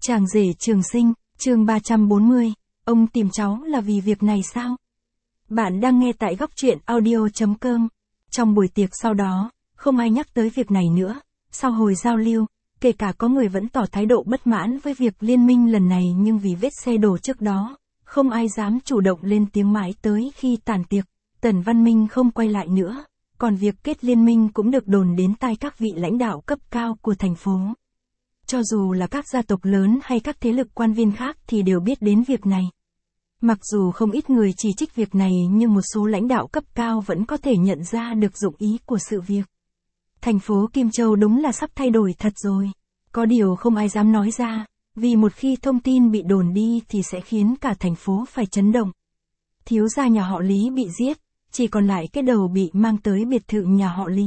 Chàng rể Trường Sinh, chương 340, ông tìm cháu là vì việc này sao? Bạn đang nghe tại góc truyện audio.com. Trong buổi tiệc sau đó, không ai nhắc tới việc này nữa. Sau hồi giao lưu, kể cả có người vẫn tỏ thái độ bất mãn với việc liên minh lần này, nhưng vì vết xe đổ trước đó, không ai dám chủ động lên tiếng mãi tới khi tàn tiệc, Tần Văn Minh không quay lại nữa. Còn việc kết liên minh cũng được đồn đến tai các vị lãnh đạo cấp cao của thành phố. Cho dù là các gia tộc lớn hay các thế lực quan viên khác thì đều biết đến việc này. Mặc dù không ít người chỉ trích việc này, nhưng một số lãnh đạo cấp cao vẫn có thể nhận ra được dụng ý của sự việc. Thành phố Kim Châu đúng là sắp thay đổi thật rồi. Có điều không ai dám nói ra, vì một khi thông tin bị đồn đi thì sẽ khiến cả thành phố phải chấn động. Thiếu gia nhà họ Lý bị giết, chỉ còn lại cái đầu bị mang tới biệt thự nhà họ Lý.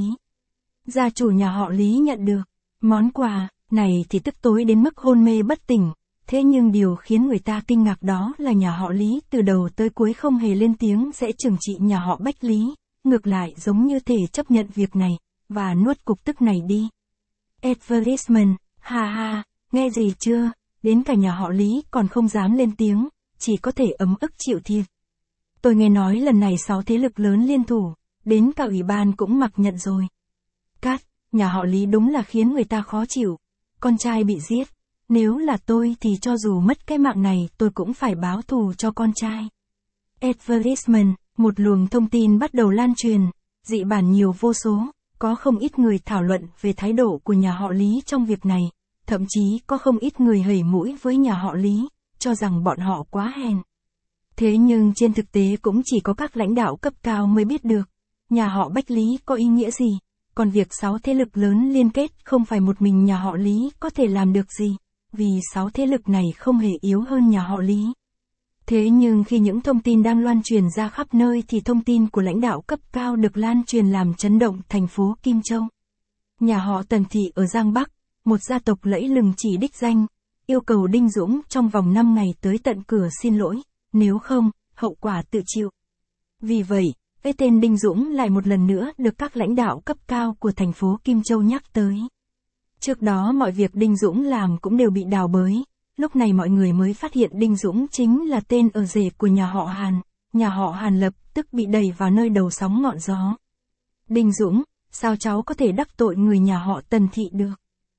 Gia chủ nhà họ Lý nhận được món quà này thì tức tối đến mức hôn mê bất tỉnh. Thế nhưng điều khiến người ta kinh ngạc đó là nhà họ Lý từ đầu tới cuối không hề lên tiếng sẽ trừng trị nhà họ Bách Lý, ngược lại giống như thể chấp nhận việc này, và nuốt cục tức này đi. Advertisement, ha ha, nghe gì chưa, đến cả nhà họ Lý còn không dám lên tiếng, chỉ có thể ấm ức chịu thiệt. Tôi nghe nói lần này 6 thế lực lớn liên thủ, đến cả ủy ban cũng mặc nhận rồi. Cát, nhà họ Lý đúng là khiến người ta khó chịu, con trai bị giết. Nếu là tôi thì cho dù mất cái mạng này tôi cũng phải báo thù cho con trai. Advertisement, một luồng thông tin bắt đầu lan truyền, dị bản nhiều vô số, có không ít người thảo luận về thái độ của nhà họ Lý trong việc này, thậm chí có không ít người hẩy mũi với nhà họ Lý, cho rằng bọn họ quá hèn. Thế nhưng trên thực tế cũng chỉ có các lãnh đạo cấp cao mới biết được, nhà họ Bách Lý có ý nghĩa gì, còn việc 6 thế lực lớn liên kết không phải một mình nhà họ Lý có thể làm được gì. Vì 6 thế lực này không hề yếu hơn nhà họ Lý. Thế nhưng khi những thông tin đang loan truyền ra khắp nơi thì thông tin của lãnh đạo cấp cao được lan truyền làm chấn động thành phố Kim Châu. Nhà họ Tần Thị ở Giang Bắc, một gia tộc lẫy lừng chỉ đích danh, yêu cầu Đinh Dũng trong vòng 5 ngày tới tận cửa xin lỗi, nếu không, hậu quả tự chịu. Vì vậy, cái tên Đinh Dũng lại một lần nữa được các lãnh đạo cấp cao của thành phố Kim Châu nhắc tới. Trước đó mọi việc Đinh Dũng làm cũng đều bị đào bới, lúc này mọi người mới phát hiện Đinh Dũng chính là tên ở rể của nhà họ Hàn, nhà họ Hàn lập tức bị đẩy vào nơi đầu sóng ngọn gió. Đinh Dũng, sao cháu có thể đắc tội người nhà họ Tần Thị được?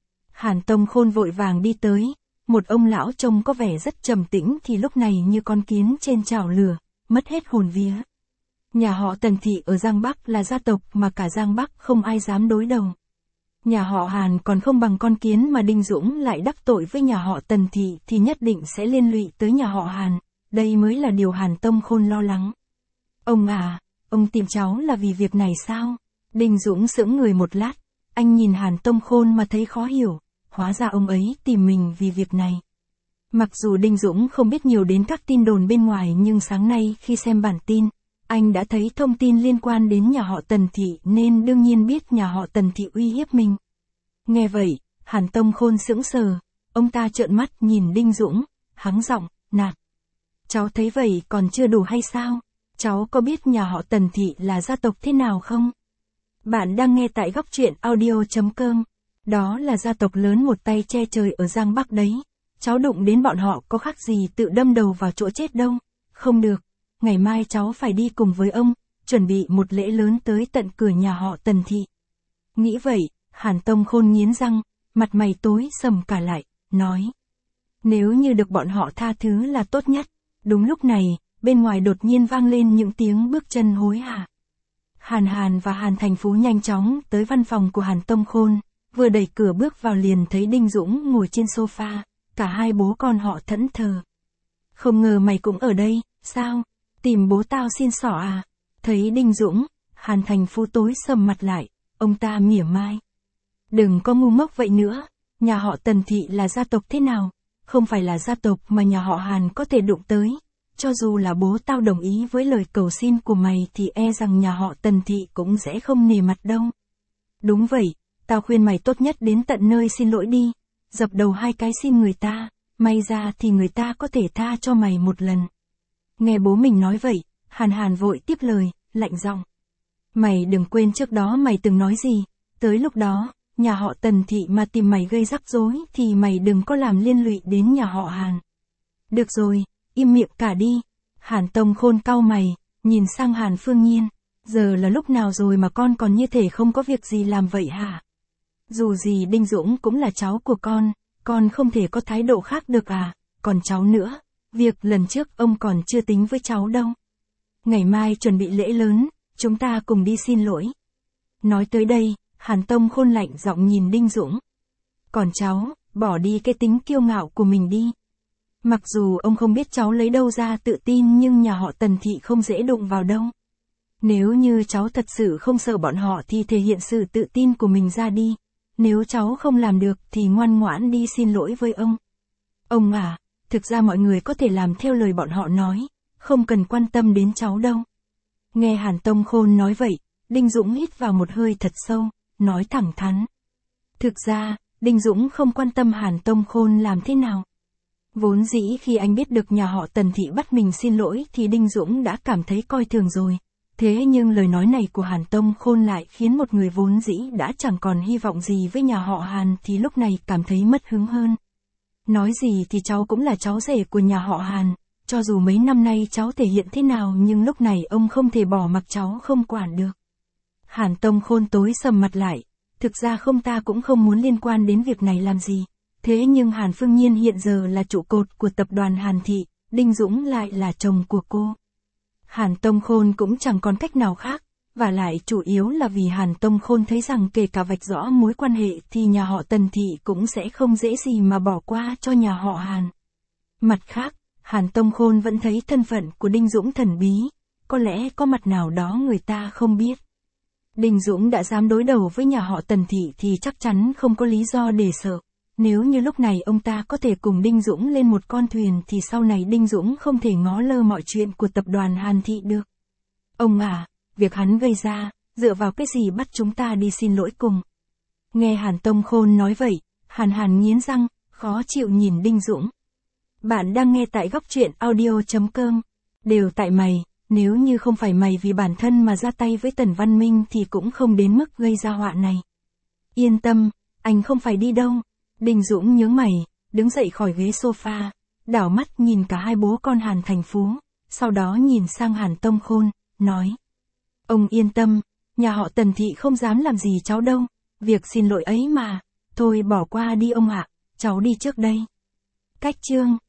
Hàn Tông Khôn vội vàng đi tới, một ông lão trông có vẻ rất trầm tĩnh thì lúc này như con kiến trên chảo lửa, mất hết hồn vía. Nhà họ Tần Thị ở Giang Bắc là gia tộc mà cả Giang Bắc không ai dám đối đầu. Nhà họ Hàn còn không bằng con kiến mà Đinh Dũng lại đắc tội với nhà họ Tần Thị thì nhất định sẽ liên lụy tới nhà họ Hàn, đây mới là điều Hàn Tông Khôn lo lắng. Ông à, ông tìm cháu là vì việc này sao? Đinh Dũng sững người một lát, anh nhìn Hàn Tông Khôn mà thấy khó hiểu, hóa ra ông ấy tìm mình vì việc này. Mặc dù Đinh Dũng không biết nhiều đến các tin đồn bên ngoài nhưng sáng nay khi xem bản tin, anh đã thấy thông tin liên quan đến nhà họ Tần Thị nên đương nhiên biết nhà họ Tần Thị uy hiếp mình. Nghe vậy, Hàn Tông Khôn sững sờ, ông ta trợn mắt nhìn Đinh Dũng, hắng giọng, nạt. Cháu thấy vậy còn chưa đủ hay sao? Cháu có biết nhà họ Tần Thị là gia tộc thế nào không? Bạn đang nghe tại góc truyện audio.com. Đó là gia tộc lớn một tay che trời ở Giang Bắc đấy. Cháu đụng đến bọn họ có khác gì tự đâm đầu vào chỗ chết đâu. Không được. Ngày mai cháu phải đi cùng với ông, chuẩn bị một lễ lớn tới tận cửa nhà họ Tần Thị. Nghĩ vậy, Hàn Tông Khôn nghiến răng, mặt mày tối sầm cả lại, nói. Nếu như được bọn họ tha thứ là tốt nhất. Đúng lúc này, bên ngoài đột nhiên vang lên những tiếng bước chân hối hả. Hàn và Hàn Thành Phú nhanh chóng tới văn phòng của Hàn Tông Khôn, vừa đẩy cửa bước vào liền thấy Đinh Dũng ngồi trên sofa, cả hai bố con họ thẫn thờ. Không ngờ mày cũng ở đây, sao? Tìm bố tao xin xỏ à? Thấy Đinh Dũng, Hàn Thành Phú tối sầm mặt lại, ông ta mỉa mai. Đừng có ngu ngốc vậy nữa, nhà họ Tần Thị là gia tộc thế nào? Không phải là gia tộc mà nhà họ Hàn có thể đụng tới. Cho dù là bố tao đồng ý với lời cầu xin của mày thì e rằng nhà họ Tần Thị cũng sẽ không nề mặt đâu. Đúng vậy, tao khuyên mày tốt nhất đến tận nơi xin lỗi đi, dập đầu 2 cái xin người ta, may ra thì người ta có thể tha cho mày một lần. Nghe bố mình nói vậy, Hàn vội tiếp lời, lạnh giọng. Mày đừng quên trước đó mày từng nói gì, tới lúc đó, nhà họ Tần Thị mà tìm mày gây rắc rối thì mày đừng có làm liên lụy đến nhà họ Hàn. Được rồi, im miệng cả đi. Hàn Tông Khôn cau mày, nhìn sang Hàn Phương Nhiên. Giờ là lúc nào rồi mà con còn như thể không có việc gì làm vậy hả? Dù gì Đinh Dũng cũng là cháu của con không thể có thái độ khác được à, còn cháu nữa, việc lần trước ông còn chưa tính với cháu đâu. Ngày mai chuẩn bị lễ lớn, chúng ta cùng đi xin lỗi. Nói tới đây, Hàn Tông Khôn lạnh giọng nhìn Đinh Dũng. Còn cháu, bỏ đi cái tính kiêu ngạo của mình đi. Mặc dù ông không biết cháu lấy đâu ra tự tin nhưng nhà họ Tần Thị không dễ đụng vào đâu. Nếu như cháu thật sự không sợ bọn họ thì thể hiện sự tự tin của mình ra đi. Nếu cháu không làm được thì ngoan ngoãn đi xin lỗi với ông. Ông à, thực ra mọi người có thể làm theo lời bọn họ nói, không cần quan tâm đến cháu đâu. Nghe Hàn Tông Khôn nói vậy, Đinh Dũng hít vào một hơi thật sâu, nói thẳng thắn. Thực ra, Đinh Dũng không quan tâm Hàn Tông Khôn làm thế nào. Vốn dĩ khi anh biết được nhà họ Tần Thị bắt mình xin lỗi thì Đinh Dũng đã cảm thấy coi thường rồi. Thế nhưng lời nói này của Hàn Tông Khôn lại khiến một người vốn dĩ đã chẳng còn hy vọng gì với nhà họ Hàn thì lúc này cảm thấy mất hứng hơn. Nói gì thì cháu cũng là cháu rể của nhà họ Hàn, cho dù mấy năm nay cháu thể hiện thế nào nhưng lúc này ông không thể bỏ mặc cháu không quản được. Hàn Tông Khôn tối sầm mặt lại, thực ra ta cũng không muốn liên quan đến việc này làm gì. Thế nhưng Hàn Phương Nhiên hiện giờ là trụ cột của tập đoàn Hàn Thị, Đinh Dũng lại là chồng của cô. Hàn Tông Khôn cũng chẳng còn cách nào khác, và lại chủ yếu là vì Hàn Tông Khôn thấy rằng kể cả vạch rõ mối quan hệ thì nhà họ Tần Thị cũng sẽ không dễ gì mà bỏ qua cho nhà họ Hàn. Mặt khác, Hàn Tông Khôn vẫn thấy thân phận của Đinh Dũng thần bí, có lẽ có mặt nào đó người ta không biết. Đinh Dũng đã dám đối đầu với nhà họ Tần Thị thì chắc chắn không có lý do để sợ. Nếu như lúc này ông ta có thể cùng Đinh Dũng lên một con thuyền thì sau này Đinh Dũng không thể ngó lơ mọi chuyện của tập đoàn Hàn Thị được. Ông à, việc hắn gây ra, dựa vào cái gì bắt chúng ta đi xin lỗi cùng? Nghe Hàn Tông Khôn nói vậy, Hàn nghiến răng, khó chịu nhìn Đinh Dũng. Bạn đang nghe tại góc truyện audio.com. Đều tại mày, nếu như không phải mày vì bản thân mà ra tay với Tần Văn Minh thì cũng không đến mức gây ra họa này. Yên tâm, anh không phải đi đâu. Đinh Dũng nhướng mày, đứng dậy khỏi ghế sofa, đảo mắt nhìn cả hai bố con Hàn Thành Phú, sau đó nhìn sang Hàn Tông Khôn, nói. Ông yên tâm, nhà họ Tần Thị không dám làm gì cháu đâu, việc xin lỗi ấy mà, thôi bỏ qua đi ông ạ, cháu đi trước đây. Cách chương